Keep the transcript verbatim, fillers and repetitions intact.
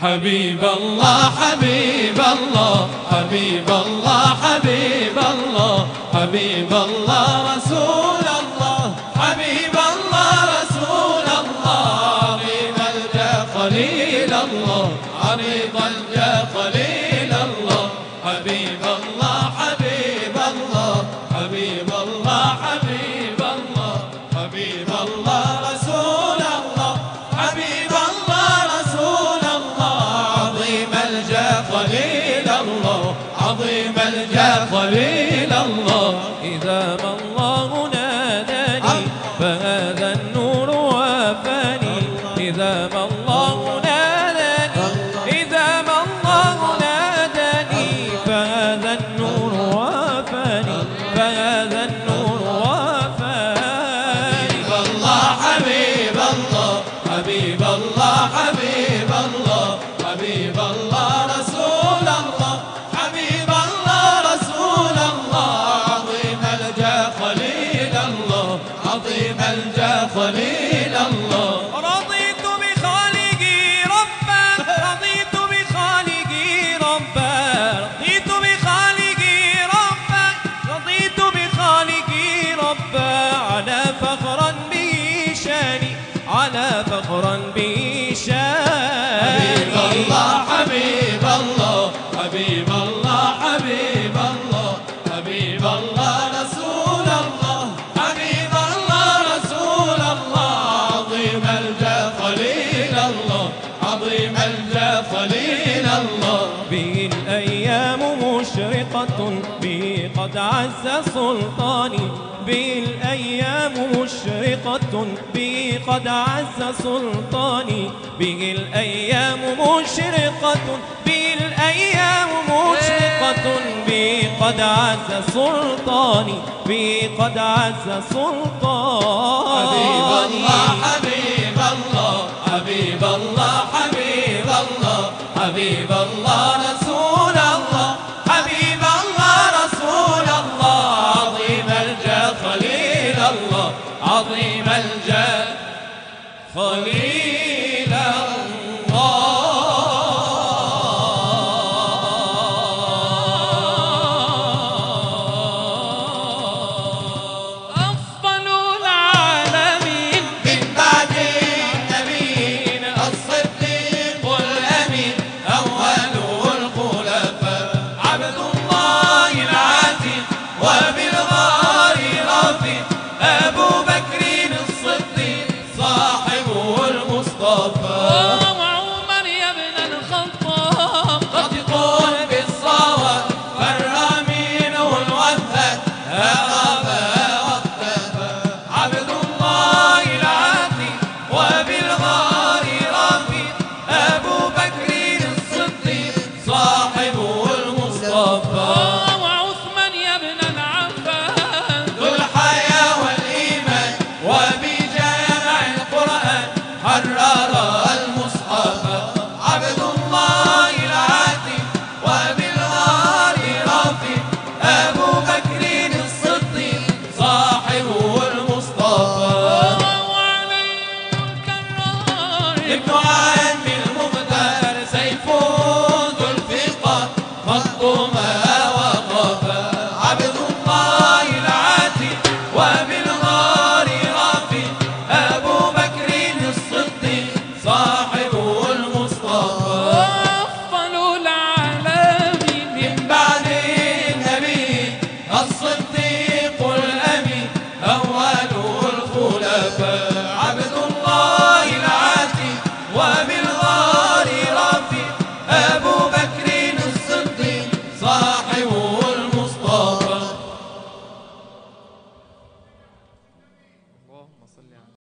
حبيب الله حبيب الله حبيب الله حبيب الله حبيب الله رسول الله حبيب الله رسول الله عظيم الجاه خليل الله عريض الجاه خليل الله حبيب الله حبيب الله حبيب الله حبيب الله حبيب الله رسول الله حبيب الله رسول الله عظيم الجاه خليل الله عظيم الجاه خليل الله إذا ما الله ناداني فهذا النور وافاني إذا ما الله ناداني إذا ما الله ناداني فهذا النور وافاني فهذا النور وافاني حبيب الله حبيب الله حبيب الله حبيب الله حبيب الله رسول الله حبيب الله رسول الله عظيم الجاه خليل الله عظيم الجاه خليل الله رضيت بخالقي ربا رضيت بخالقي ربا رضيت بخالقي ربا رضيت بخالقي ربا على فخرا به شاني على فخرا به شاني حبيب الله حبيب الله حبيب الله حبيب الله حبيب الله رسول الله حبيب الله رسول الله عظيم الجاه خليل الله عظيم الجاه خليل الله به الأيام مشرقة به قد عز سلطاني به الأيام مشرقة به قد عز سلطاني به الأيام مشرقة به الأيام مشرقة به قد عز سلطاني به قد عز سلطاني حبيب الله حبيب الله حبيب الله حبيب الله حبيب الله